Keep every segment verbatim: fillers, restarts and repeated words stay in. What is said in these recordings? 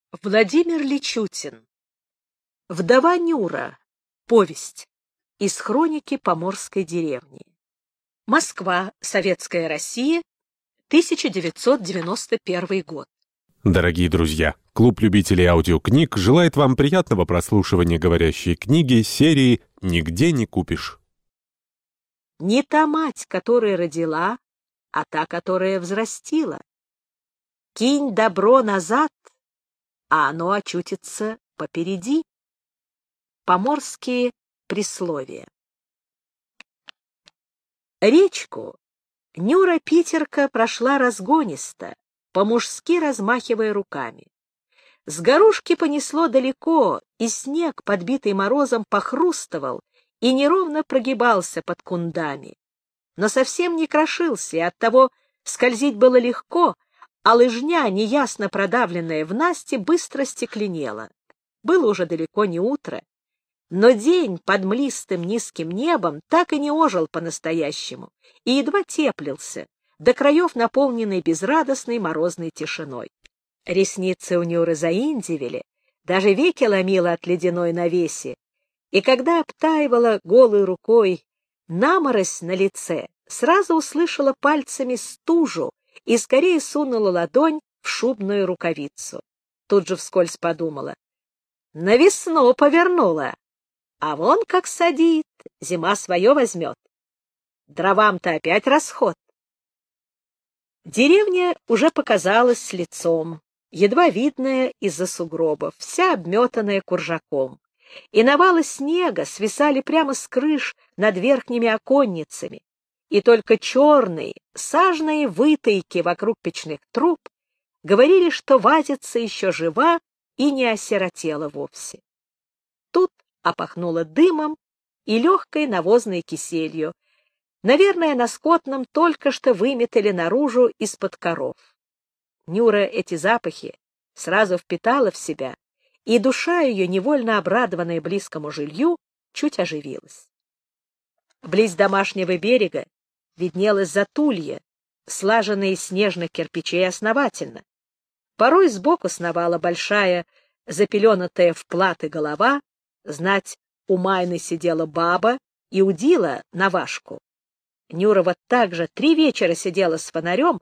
Владимир Личутин. Вдова Нюра. Повесть. Из хроники поморской деревни. Москва. Советская Россия. тысяча девятьсот девяносто первый год. Дорогие друзья, клуб любителей аудиокниг желает вам приятного прослушивания говорящей книги серии «Нигде не купишь». Не та мать, которая родила, а та, которая взрастила. Кинь добро назад, а оно очутится попереди. Поморские присловия. Речку Нюра-Питерка прошла разгонисто, по-мужски размахивая руками. С горушки понесло далеко, и снег, подбитый морозом, похрустывал и неровно прогибался под кундами. Но совсем не крошился, и оттого скользить было легко, а лыжня, неясно продавленная в Насте, быстро стекленела. Было уже далеко не утро, но день под млистым низким небом так и не ожил по-настоящему и едва теплился, до краев наполненный безрадостной морозной тишиной. Ресницы у Нюры заиндивели, даже веки ломило от ледяной навеси, и когда обтаивала голой рукой наморозь на лице, сразу услышала пальцами стужу и скорее сунула ладонь в шубную рукавицу. Тут же вскользь подумала: на весну повернула, а вон как садит, зима свое возьмет. Дровам-то опять расход. Деревня уже показалась с лицом, едва видная из-за сугробов, вся обметанная куржаком. И навалы снега свисали прямо с крыш над верхними оконницами, и только черные, сажные вытайки вокруг печных труб говорили, что вазица еще жива и не осиротела вовсе. Тут опахнуло дымом и легкой навозной киселью. Наверное, на скотном только что выметали наружу из-под коров. Нюра эти запахи сразу впитала в себя, и душа ее, невольно обрадованная близкому жилью, чуть оживилась. Близ домашнего берега виднелось затулье, слаженное из снежных кирпичей основательно. Порой сбоку сновала большая, запеленатая в платы голова, знать, у Майны сидела баба и удила на важку. Нюра вот так же три вечера сидела с фонарем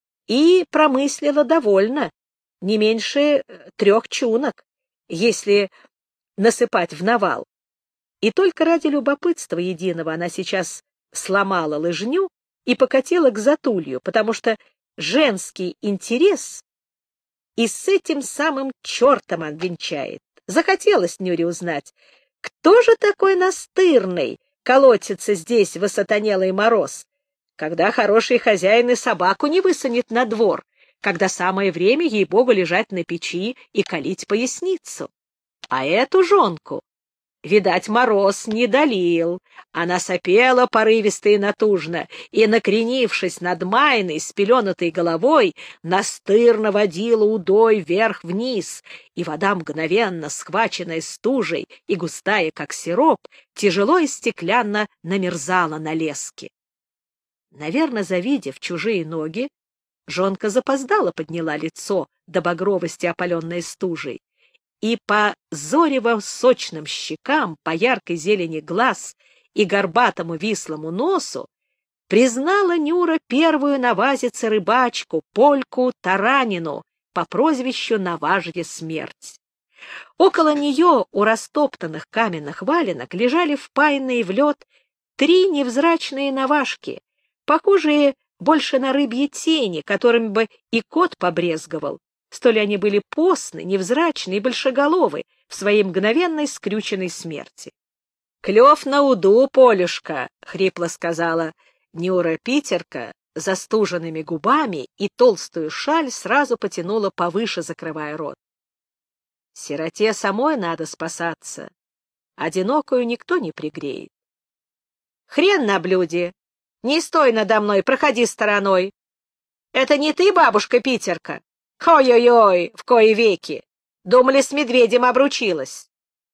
и промыслила довольно, не меньше трех чунок, если насыпать в навал. И только ради любопытства единого она сейчас сломала лыжню и покатила к затулью, потому что женский интерес и с этим самым чертом обвенчает. Захотелось Нюре узнать, кто же такой настырный колотится здесь в осатанелый мороз, когда хороший хозяин и собаку не высунет на двор, когда самое время ей-богу лежать на печи и калить поясницу. А эту жонку, видать, мороз не долил. Она сопела порывисто и натужно, и, накренившись над Майной с пеленатой головой, настырно водила удой вверх-вниз, и вода, мгновенно схваченная стужей и густая, как сироп, тяжело и стеклянно намерзала на леске. Наверно, завидев чужие ноги, жонка запоздала подняла лицо до багровости, опаленное стужей, и по зорево-сочным щекам, по яркой зелени глаз и горбатому вислому носу признала Нюра первую на вазице рыбачку, польку Таранину, по прозвищу Наважья Смерть. Около нее у растоптанных каменных валенок лежали впаянные в лед три невзрачные навашки, похожие больше на рыбьи тени, которыми бы и кот побрезговал. Столь они были постны, невзрачны и большеголовы в своей мгновенной скрюченной смерти. — Клев на уду, Полюшка! — хрипло сказала Нюра-Питерка, застуженными губами, и толстую шаль сразу потянула повыше, закрывая рот. — Сироте самой надо спасаться. Одинокую никто не пригреет. — Хрен на блюде! Не стой надо мной, проходи стороной! Это не ты, бабушка Питерка? Ой-ой-ой, в кои веки! Думали, с медведем обручилась.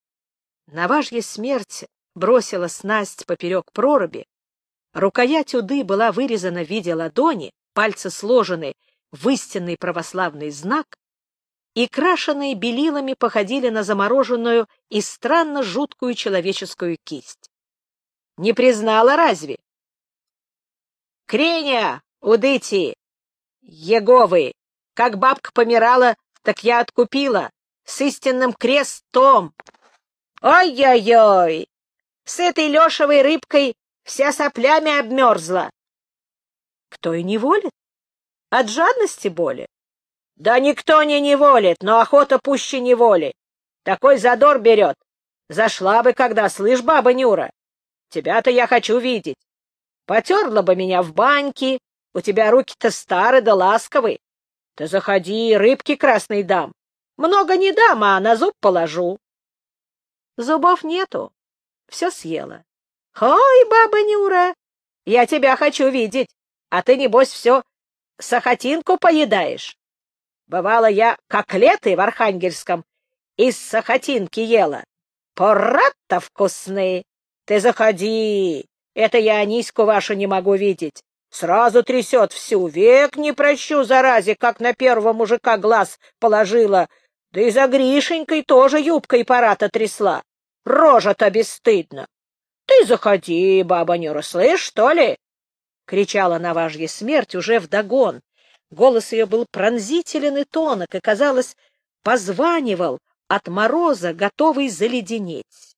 Наважья Смерть бросила снасть поперек проруби. Рукоять уды была вырезана в виде ладони, пальцы сложены в истинный православный знак, и, крашенные белилами, походили на замороженную и странно жуткую человеческую кисть. Не признала разве? Креня, удыти, Еговы, как бабка помирала, так я откупила, с истинным крестом. Ой-ой-ой, с этой лешевой рыбкой вся соплями обмерзла. Кто и не волит? От жадности боли? Да никто не неволит, но охота пуще неволи. Такой задор берет. Зашла бы когда, слышь, баба Нюра. Тебя-то я хочу видеть. Потерла бы меня в баньке, у тебя руки-то старые да ласковые. Ты заходи, рыбки красной дам. Много не дам, а на зуб положу. Зубов нету, все съела. Ой, баба Нюра, я тебя хочу видеть, а ты, небось, все сахатинку поедаешь. Бывало, я котлеты в Архангельском из сахатинки ела. Порад-то вкусные. Ты заходи, это я Аниську вашу не могу видеть. Сразу трясет всю, век не прощу заразе, как на первого мужика глаз положила. Да и за Гришенькой тоже юбкой пора-то трясла. Рожа-то бесстыдна. Ты заходи, баба Нюра, слышь, что ли? — кричала наважья смерть уже вдогон. Голос ее был пронзителен и тонок, и, казалось, позванивал от мороза, готовый заледенеть.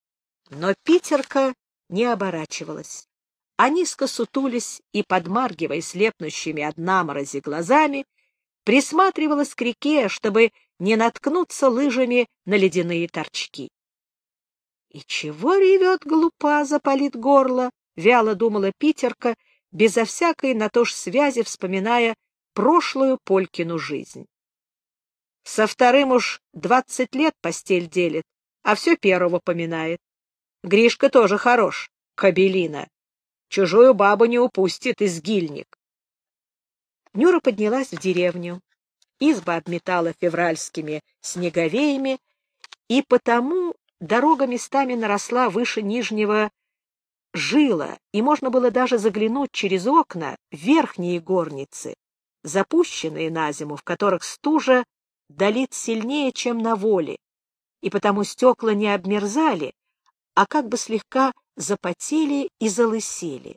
Но Питерка не оборачивалась, а низко сутулись и, подмаргивая слепнущими от наморози глазами, присматривалась к реке, чтобы не наткнуться лыжами на ледяные торчки. «И чего ревет глупа, запалит горло?» — вяло думала Питерка, безо всякой на то ж связи вспоминая прошлую Полькину жизнь. Со вторым уж двадцать лет постель делит, а все первого поминает. Гришка тоже хорош, кобелина. Чужую бабу не упустит, изгильник. Нюра поднялась в деревню. Изба обметала февральскими снеговеями, и потому дорога местами наросла выше нижнего жила, и можно было даже заглянуть через окна в верхние горницы, запущенные на зиму, в которых стужа долит сильнее, чем на воле, и потому стекла не обмерзали, а как бы слегка запотели и залысели.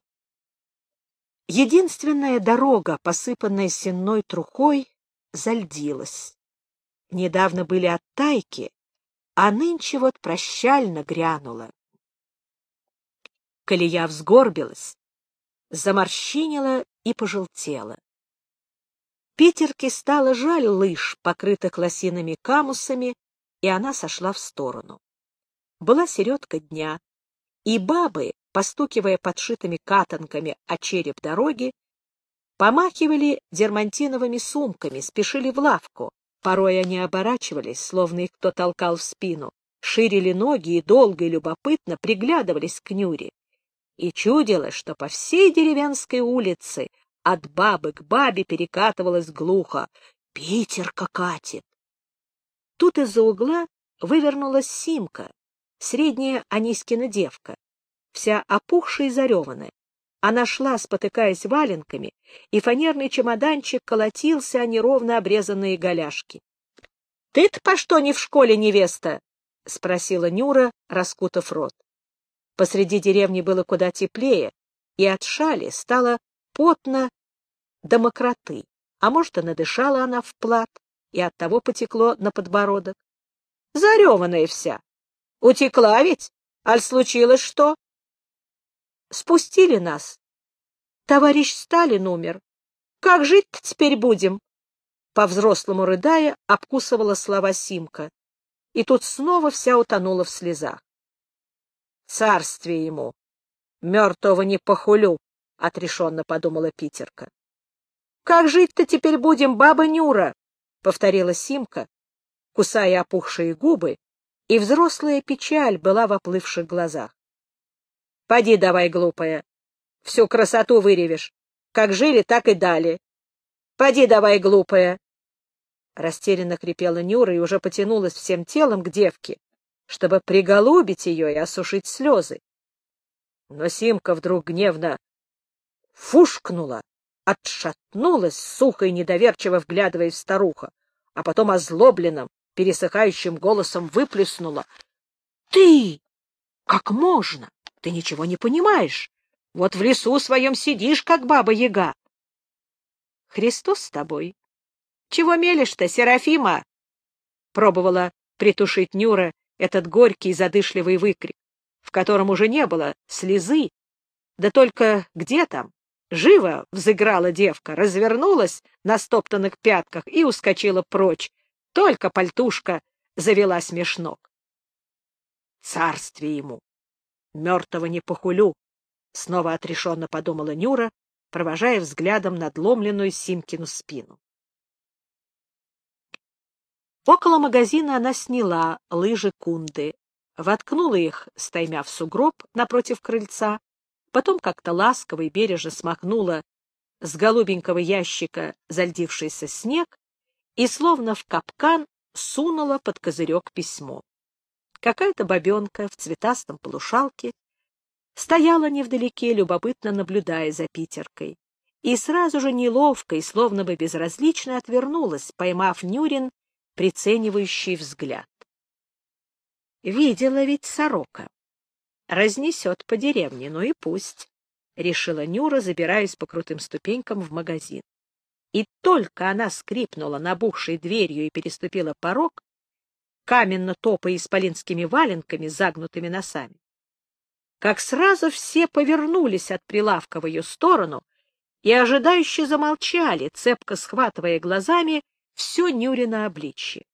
Единственная дорога, посыпанная сенной трухой, зальдилась. Недавно были оттайки, а нынче вот прощально грянула. Колея взгорбилась, заморщинила и пожелтела. Питерке стало жаль лыж, покрытых лосиными камусами, и она сошла в сторону. Была середка дня, и бабы, постукивая подшитыми катанками о череп дороги, помахивали дермантиновыми сумками, спешили в лавку. Порой они оборачивались, словно их кто толкал в спину, ширили ноги и долго и любопытно приглядывались к Нюре. И чудилось, что по всей деревенской улице от бабы к бабе перекатывалось глухо: «Питерка катит!» Тут из-за угла вывернулась Симка, средняя Аниськина девка, вся опухшая и зареванная. Она шла, спотыкаясь валенками, и фанерный чемоданчик колотился о неровно обрезанные голяшки. — Ты-то по что не в школе, невеста? — спросила Нюра, раскутав рот. Посреди деревни было куда теплее, и от шали стало потно до мокроты, а может, и надышала она в плат, и оттого потекло на подбородок. Зареванная вся. Утекла ведь? Аль случилось что? Спустили нас. Товарищ Сталин умер. Как жить-то теперь будем? По-взрослому рыдая, обкусывала слова Симка. И тут снова вся утонула в слезах. Царствие ему! Мертвого не похулю, — отрешенно подумала Питерка. Как жить-то теперь будем, баба Нюра? — повторила Симка, кусая опухшие губы, и взрослая печаль была в оплывших глазах. — Поди давай, глупая, всю красоту выревешь. Как жили, так и дали. Поди давай, глупая. Растерянно хрипела Нюра и уже потянулась всем телом к девке, чтобы приголубить ее и осушить слезы. Но Симка вдруг гневно фушкнула, отшатнулась, сухо и недоверчиво вглядываясь в старуху. а потом озлобленным, пересыхающим голосом выплеснула: «Ты! Как можно? Ты ничего не понимаешь. Вот в лесу своем сидишь, как баба-яга». «Христос с тобой. Чего мелешь-то, Серафима?» Пробовала притушить Нюра этот горький задышливый выкрик, в котором уже не было слезы, да только где там? Живо взыграла девка, развернулась на стоптанных пятках и ускочила прочь, только пальтушка завела смешнок. «Царствие ему! Мертвого не похулю!» — снова отрешенно подумала Нюра, провожая взглядом надломленную Симкину спину. Около магазина она сняла лыжи Кунды, воткнула их стаймя в сугроб напротив крыльца, потом как-то ласково и бережно смахнула с голубенького ящика зальдившийся снег и, словно в капкан, сунула под козырек письмо. Какая-то бабенка в цветастом полушалке стояла невдалеке, любопытно наблюдая за Питеркой, и сразу же неловко и словно бы безразлично отвернулась, поймав Нюрин приценивающий взгляд. Видела ведь сорока. Разнесет по деревне, ну и пусть, — решила Нюра, забираясь по крутым ступенькам в магазин. И только она скрипнула набухшей дверью и переступила порог, каменно топая исполинскими валенками с загнутыми носами, как сразу все повернулись от прилавка в ее сторону и ожидающе замолчали, цепко схватывая глазами все Нюрино обличье.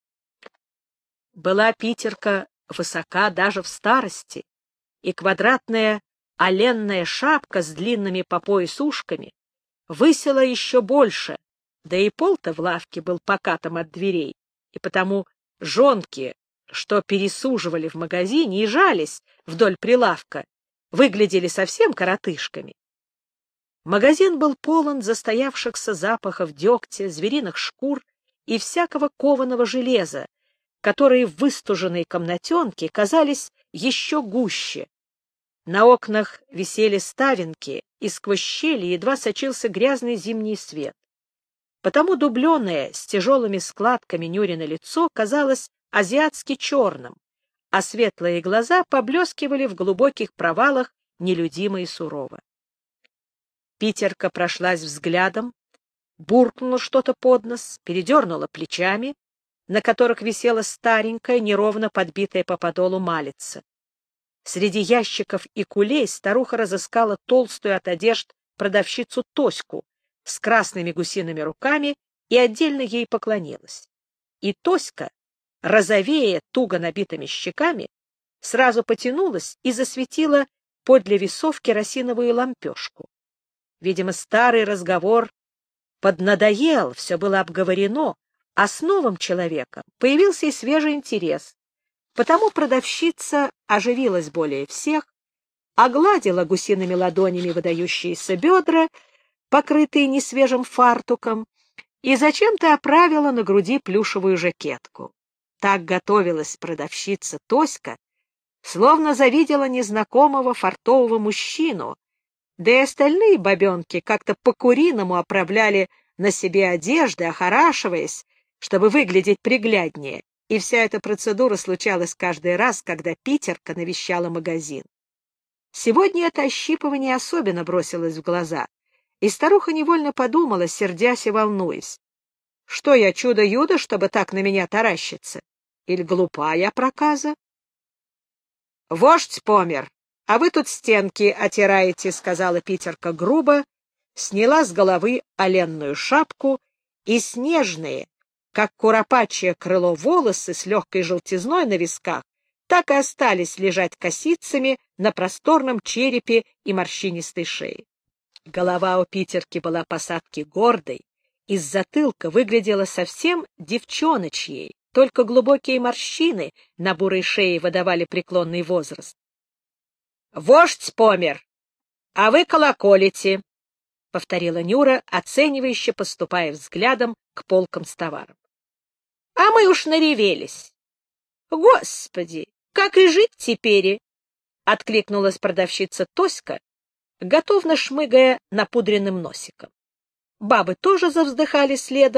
Была Питерка высока даже в старости, и квадратная оленная шапка с длинными по пояс ушками высела еще больше, да и пол-то в лавке был покатым от дверей, и потому жонки, что пересуживали в магазине и жались вдоль прилавка, выглядели совсем коротышками. Магазин был полон застоявшихся запахов дегтя, звериных шкур и всякого кованого железа, которые в выстуженной комнатенке казались еще гуще. На окнах висели ставенки, и сквозь щели едва сочился грязный зимний свет. Потому дубленое с тяжелыми складками Нюрино лицо казалось азиатски черным, а светлые глаза поблескивали в глубоких провалах нелюдимо и сурово. Питерка прошлась взглядом, буркнула что-то под нос, передернула плечами, на которых висела старенькая, неровно подбитая по подолу малица. Среди ящиков и кулей старуха разыскала толстую от одежд продавщицу Тоську с красными гусиными руками и отдельно ей поклонилась. И Тоська, розовея туго набитыми щеками, сразу потянулась и засветила подле весов керосиновую лампешку. Видимо, старый разговор поднадоел, все было обговорено, а с новым человеком появился и свежий интерес. Потому продавщица оживилась более всех, огладила гусиными ладонями выдающиеся бедра, покрытые несвежим фартуком, и зачем-то оправила на груди плюшевую жакетку. Так готовилась продавщица Тоська, словно завидела незнакомого фартового мужчину, да и остальные бабенки как-то по-куриному оправляли на себе одежды, охорашиваясь, чтобы выглядеть пригляднее, и вся эта процедура случалась каждый раз, когда Питерка навещала магазин. Сегодня это ощипывание особенно бросилось в глаза, и старуха невольно подумала, сердясь и волнуясь: что я чудо-юдо, чтобы так на меня таращиться? Или глупа я проказа? — Вождь помер, а вы тут стенки отираете, — сказала Питерка грубо, сняла с головы оленную шапку, и снежные, как куропачье крыло, волосы с легкой желтизной на висках так и остались лежать косицами на просторном черепе и морщинистой шее. Голова у Питерки была посадки гордой, из затылка выглядела совсем девчоночьей, только глубокие морщины на бурой шее выдавали преклонный возраст. — Вождь помер, а вы колоколите, — повторила Нюра, оценивающе поступая взглядом к полкам с товаром. — А мы уж наревелись. — Господи, как и жить теперь? — откликнулась продавщица Тоська, готовно шмыгая напудренным носиком. Бабы тоже завздыхали следом,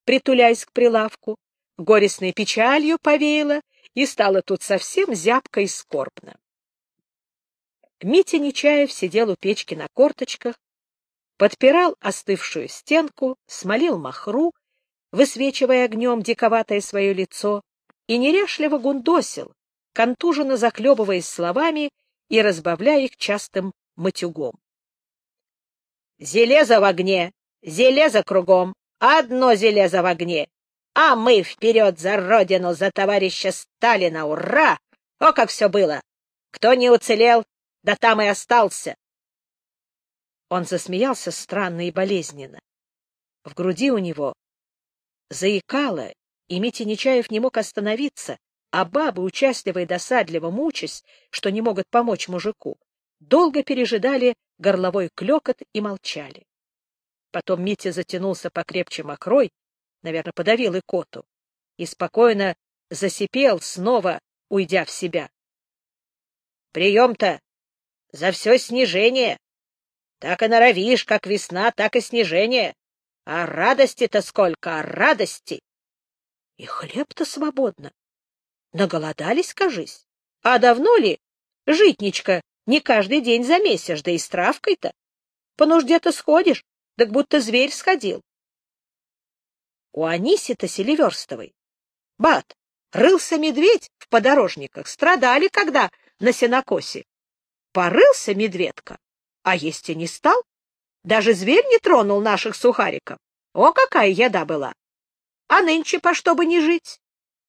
притуляясь к прилавку, горестной печалью повеяло, и стало тут совсем зябко и скорбно. Митя Нечаев сидел у печки на корточках, подпирал остывшую стенку, смолил махру, высвечивая огнем диковатое свое лицо, и неряшливо гундосил, контуженно захлебываясь словами и разбавляя их частым матюгом. «Железо в огне! Железо кругом! Одно железо в огне! А мы вперед за родину, за товарища Сталина! Ура! О, как все было! Кто не уцелел, да там и остался!» Он засмеялся странно и болезненно. В груди у него заикало, и Митя Нечаев не мог остановиться, а бабы, участливо и досадливо мучаясь, что не могут помочь мужику, долго пережидали горловой клёкот и молчали. Потом Митя затянулся покрепче мокрой, наверное, подавил икоту, и спокойно засипел, снова уйдя в себя. «Прием-то за все снижение. Так и норовишь, как весна, так и снижение. А радости-то сколько, а радости! И хлеб-то свободно. Наголодались, кажись. А давно ли, житничка, не каждый день замесишь, да и с травкой-то? По нужде-то сходишь, так будто зверь сходил. У Аниси-то Селиверстовой, бат, рылся медведь в подорожниках, страдали, когда на сенокосе. Порылся медведка, а есть и не стал. Даже зверь не тронул наших сухариков. О, какая еда была! А нынче по что бы не жить?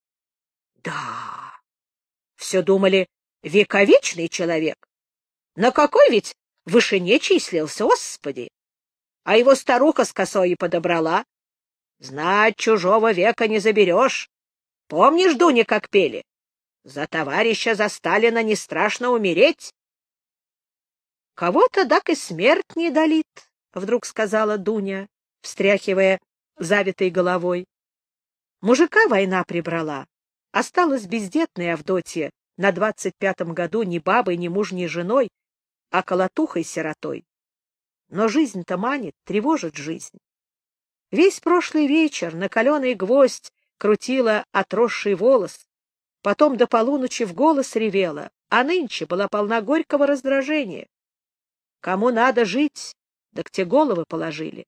Да, все думали, вековечный человек. На какой ведь вышине числился, Господи! А его старуха с косой и подобрала. Знать чужого века не заберешь. Помнишь, Дуня, как пели? За товарища, за Сталина не страшно умереть. Кого-то так и смерть не долит, — вдруг сказала Дуня, встряхивая завитой головой. Мужика война прибрала. Осталась бездетная Авдотья, на двадцать пятом году ни бабой, ни мужней женой, а колотухой-сиротой. Но жизнь-то манит, тревожит жизнь. Весь прошлый вечер на каленый гвоздь крутила отросший волос, потом до полуночи в голос ревела, а нынче была полна горького раздражения. Кому надо жить, так те головы положили.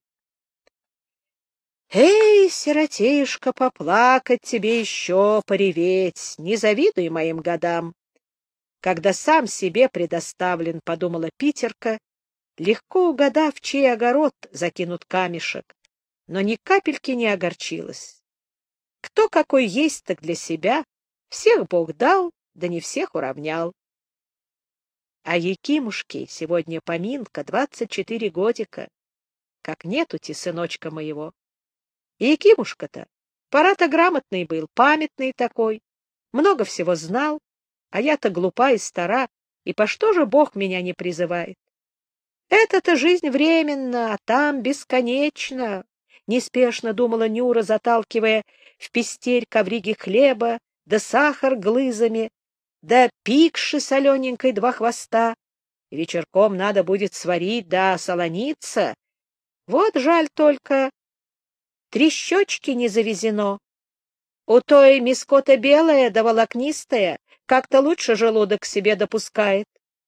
Эй, сиротишка, поплакать тебе еще, пореветь, не завидуй моим годам. Когда сам себе предоставлен, подумала Питерка, легко угадав, чей огород закинут камешек, но ни капельки не огорчилась. Кто какой есть, так для себя, всех Бог дал, да не всех уравнял. А Якимушке сегодня поминка, двадцать четыре годика, как нету-те сыночка моего. И Якимушка-то, пора-то грамотный был, памятный такой, много всего знал, а я-то глупа и стара, и по что же Бог меня не призывает? Это-то жизнь временна, а там бесконечно, — неспешно думала Нюра, заталкивая в пестерь ковриги хлеба, да сахар глызами, да пикши солененькой два хвоста. Вечерком надо будет сварить, да солониться. Вот жаль только, трещочки не завезено. У той мискота белая да волокнистая, как-то лучше желудок к себе допускает.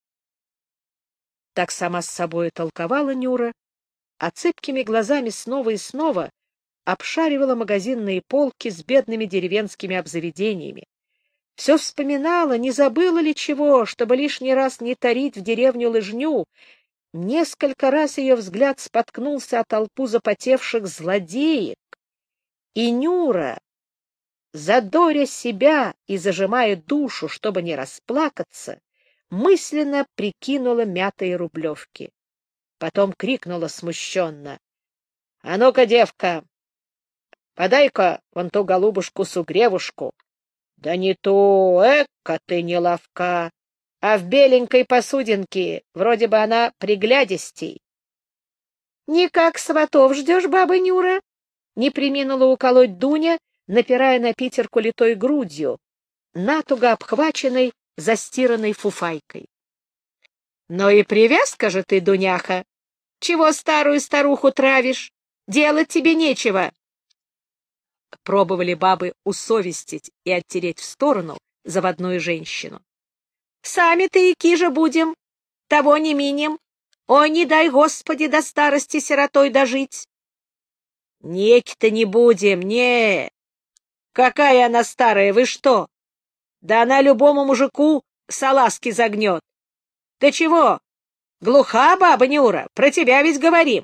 Так сама с собой толковала Нюра, а цепкими глазами снова и снова обшаривала магазинные полки с бедными деревенскими обзаведениями. Все вспоминала, не забыла ли чего, чтобы лишний раз не тарить в деревню лыжню. Несколько раз ее взгляд споткнулся о толпу запотевших злодеек, и Нюра, задоря себя и зажимая душу, чтобы не расплакаться, мысленно прикинула мятые рублевки. Потом крикнула смущенно: — А ну-ка, девка, подай-ка вон ту голубушку-сугревушку. Да не ту, эка ты не ловка, а в беленькой посудинке, вроде бы она приглядистей. — Никак сватов ждешь, баба Нюра? — не преминула уколоть Дуня, напирая на Питерку литой грудью, натуго обхваченной застиранной фуфайкой. — Ну и привязка же ты, Дуняха! Чего старую старуху травишь? Делать тебе нечего. пробовали бабы усовестить и оттереть в сторону заводную женщину. Сами-то и кижа будем, того не минем. О, не дай, Господи, до старости сиротой дожить. Неки-то не будем, не. Какая она старая, вы что? Да она любому мужику салазки загнет. Ты чего? Глуха, баба Нюра, про тебя ведь говорим.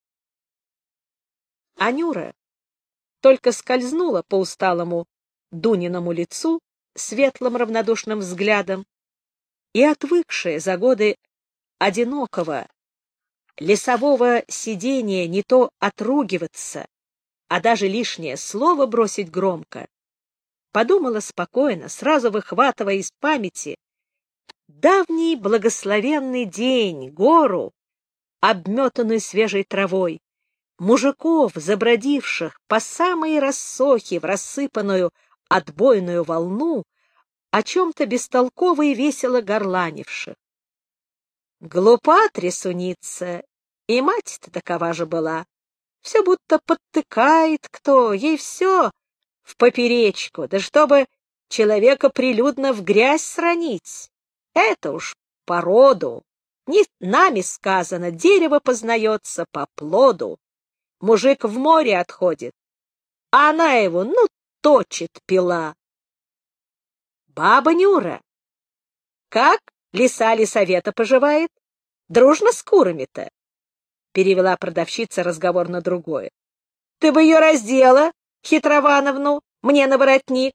А Нюра только скользнула по усталому Дуниному лицу светлым равнодушным взглядом и, отвыкшая за годы одинокого лесового сидения не то отругиваться, а даже лишнее слово бросить громко, подумала спокойно, сразу выхватывая из памяти давний благословенный день, гору, обметанную свежей травой, мужиков, забродивших по самые рассохи в рассыпанную отбойную волну, о чем-то бестолково и весело горланивших. Глупа трясуница, и мать-то такова же была. Все будто подтыкает кто, ей все в поперечку, да чтобы человека прилюдно в грязь сранить. Это уж по роду. Не нами сказано, дерево познается по плоду. Мужик в море отходит, а она его, ну, точит пила. Баба Нюра, как лиса лисовета поживает? Дружно с курами-то? Перевела продавщица разговор на другое. Ты бы ее раздела, Хитровановну, мне на воротник.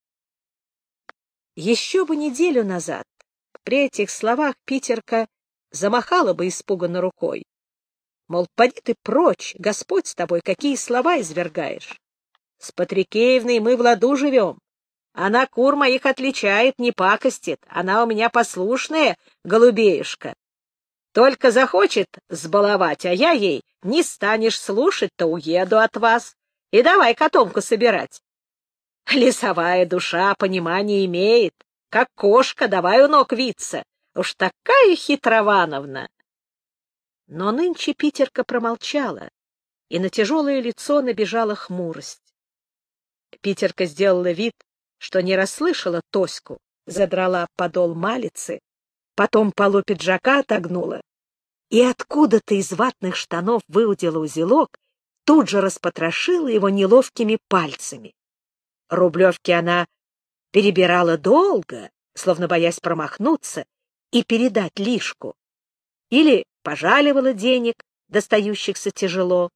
Еще бы неделю назад при этих словах питерка замахала бы испуганно рукой. Мол, поди ты прочь, Господь с тобой, какие слова извергаешь. С Патрикеевной мы в ладу живем. Она кур моих отличает, не пакостит. Она у меня послушная, голубеюшка. Только захочет сбаловать, а я ей: не станешь слушать, то уеду от вас. И давай котомку собирать. Лесовая душа понимание имеет. Как кошка, давай у ног виться. Уж такая Хитровановна. Но нынче питерка промолчала, и на тяжелое лицо набежала хмурость. Питерка сделала вид, что не расслышала Тоську, задрала подол малицы, потом полу пиджака отогнула и откуда-то из ватных штанов выудила узелок, тут же распотрошила его неловкими пальцами. Рублевки она перебирала долго, словно боясь промахнуться и передать лишку, или пожаливала денег, достающихся тяжело.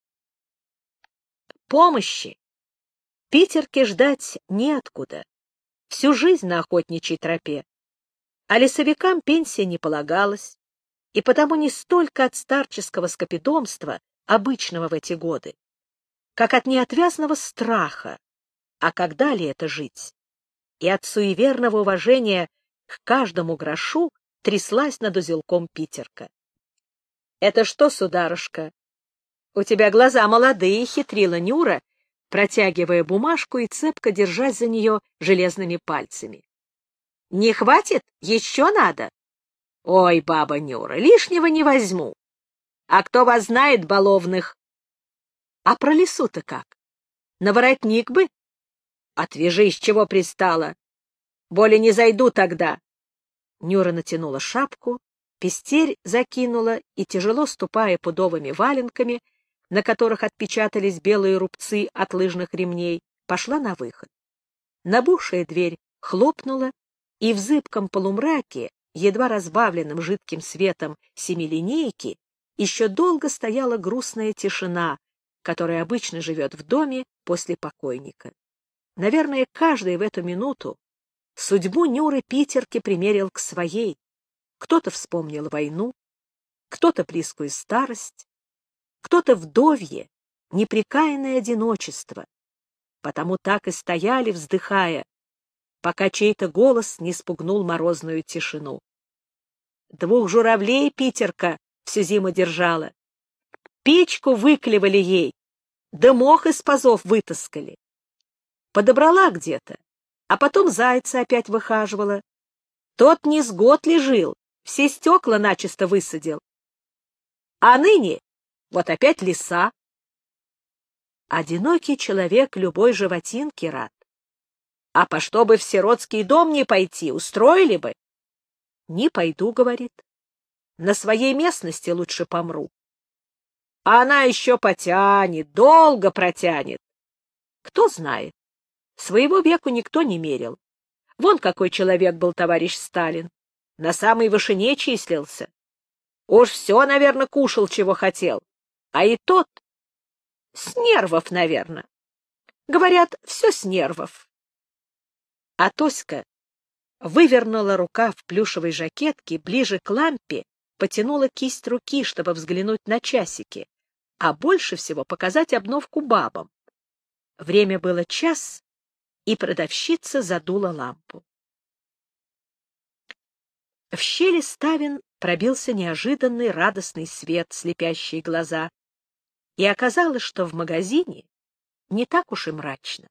Помощи питерке ждать неоткуда. Всю жизнь на охотничьей тропе. А лесовикам пенсия не полагалась, и потому не столько от старческого скопидомства, обычного в эти годы, как от неотвязного страха, а когда ли это жить, и от суеверного уважения к каждому грошу тряслась над узелком питерка. — Это что, сударушка? У тебя глаза молодые, — хитрила Нюра, протягивая бумажку и цепко держась за нее железными пальцами. — Не хватит? Еще надо? — Ой, баба Нюра, лишнего не возьму. А кто вас знает, баловных? — А про лесу-то как? На воротник бы? — Отвяжись, чего пристала. Более не зайду тогда. Нюра натянула шапку, пестерь закинула и, тяжело ступая пудовыми валенками, на которых отпечатались белые рубцы от лыжных ремней, пошла на выход. Набухшая дверь хлопнула, и в зыбком полумраке, едва разбавленном жидким светом семилинейки, еще долго стояла грустная тишина, которая обычно живет в доме после покойника. Наверное, каждый в эту минуту судьбу Нюры питерки примерил к своей. Кто-то вспомнил войну, кто-то близкую старость, кто-то вдовье, непрекаянное одиночество. Потому так и стояли, вздыхая, пока чей-то голос не спугнул морозную тишину. Двух журавлей питерка всю зиму держала. Печку выклевали ей, да мох из пазов вытаскали. Подобрала где-то, а потом зайца опять выхаживала. Тот не с год ли жил, все стекла начисто высадил. А ныне вот опять лиса. Одинокий человек любой животинки рад. А по что бы в сиротский дом не пойти, устроили бы? Не пойду, говорит. На своей местности лучше помру. А она еще потянет, долго протянет. Кто знает. Своего веку никто не мерил. Вон какой человек был товарищ Сталин. На самой вышине числился. Уж все, наверное, кушал, чего хотел. А и тот с нервов, наверное. Говорят, все с нервов. А Тоська вывернула рукав в плюшевой жакетке, ближе к лампе потянула кисть руки, чтобы взглянуть на часики, а больше всего показать обновку бабам. Время было час, и продавщица задула лампу. В щели ставен пробился неожиданный радостный свет, слепящий глаза, и оказалось, что в магазине не так уж и мрачно.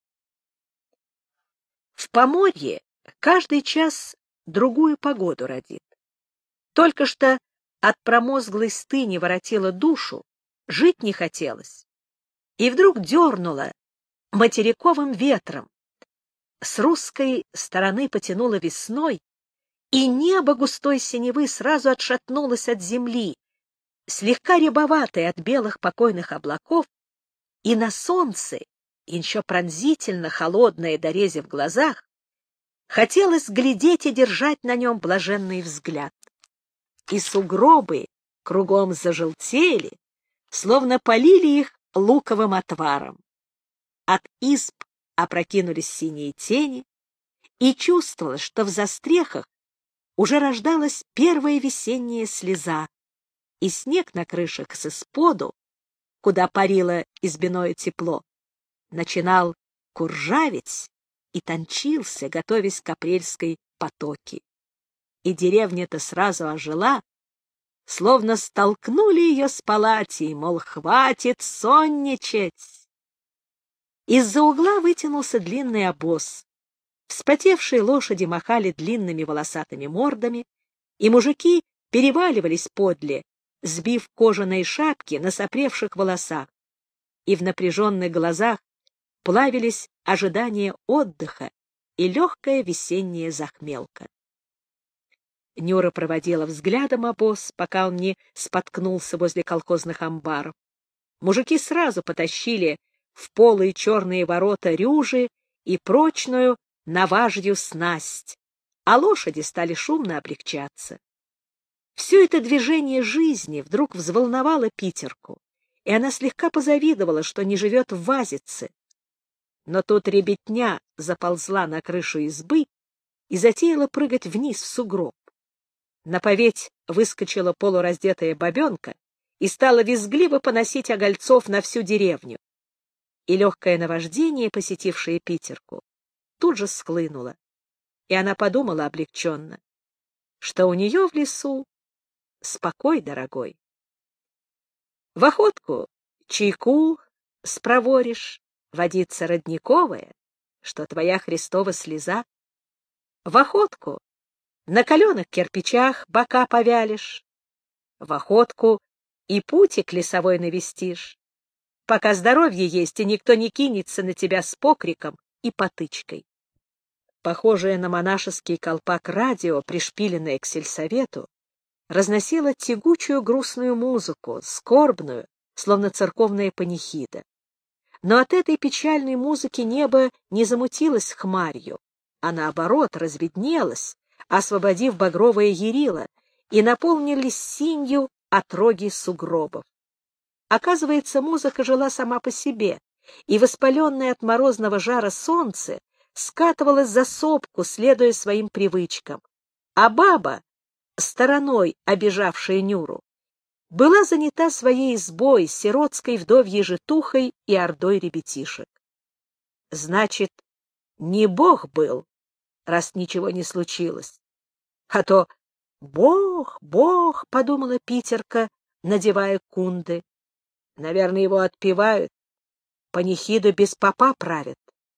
В Поморье каждый час другую погоду родит. Только что от промозглой стыни воротило душу, жить не хотелось. И вдруг дернуло материковым ветром. С русской стороны потянуло весной, и небо густой синевы сразу отшатнулось от земли, слегка рябоватое от белых покойных облаков, и на солнце, еще пронзительно холодное дорези в глазах, хотелось глядеть и держать на нем блаженный взгляд. И сугробы кругом зажелтели, словно полили их луковым отваром. От изб опрокинулись синие тени, и чувствовалось, что в застрехах уже рождалась первая весенняя слеза, и снег на крышах с исподу, куда парило избяное тепло, начинал куржаветь и тончился, готовясь к апрельской потоке. И деревня-то сразу ожила, словно столкнули ее с палатей, мол, хватит сонничать. Из-за угла вытянулся длинный обоз. Вспотевшие лошади махали длинными волосатыми мордами, и мужики переваливались подле, сбив кожаные шапки на сопревших волосах, и в напряженных глазах плавились ожидание отдыха и легкая весенняя захмелка. Нюра проводила взглядом обоз, пока он не споткнулся возле колхозных амбаров. Мужики сразу потащили в полые черные ворота рюжи и прочную наважью снасть, а лошади стали шумно облегчаться. Все это движение жизни вдруг взволновало Питерку, и она слегка позавидовала, что не живет в Вазице. Но тут ребятня заползла на крышу избы и затеяла прыгать вниз в сугроб. На поветь выскочила полураздетая бабенка и стала визгливо поносить огольцов на всю деревню. И легкое наваждение, посетившее Питерку, тут же схлынуло, и она подумала облегченно, что у нее в лесу спокой дорогой. В охотку чайку спроворишь, водица родниковая, что твоя Христова слеза. В охотку на каленых кирпичах бока повялишь, в охотку и путик лесовой навестишь, пока здоровье есть, и никто не кинется на тебя с покриком и потычкой. Похожее на монашеский колпак радио, пришпиленное к сельсовету, разносило тягучую грустную музыку, скорбную, словно церковная панихида. Но от этой печальной музыки небо не замутилось хмарью, а наоборот разведнелось, освободив багровое ярило, и наполнились синью отроги сугробов. Оказывается, музыка жила сама по себе, и воспаленное от морозного жара солнце скатывалось за сопку, следуя своим привычкам, а баба, стороной обижавшая Нюру, была занята своей избой, сиротской вдовьей житухой и ордой ребятишек. Значит, не Бог был, раз ничего не случилось. А то Бог, Бог, — подумала Питерка, надевая кунды. Наверное, его отпевают. Панихиду без попа правят.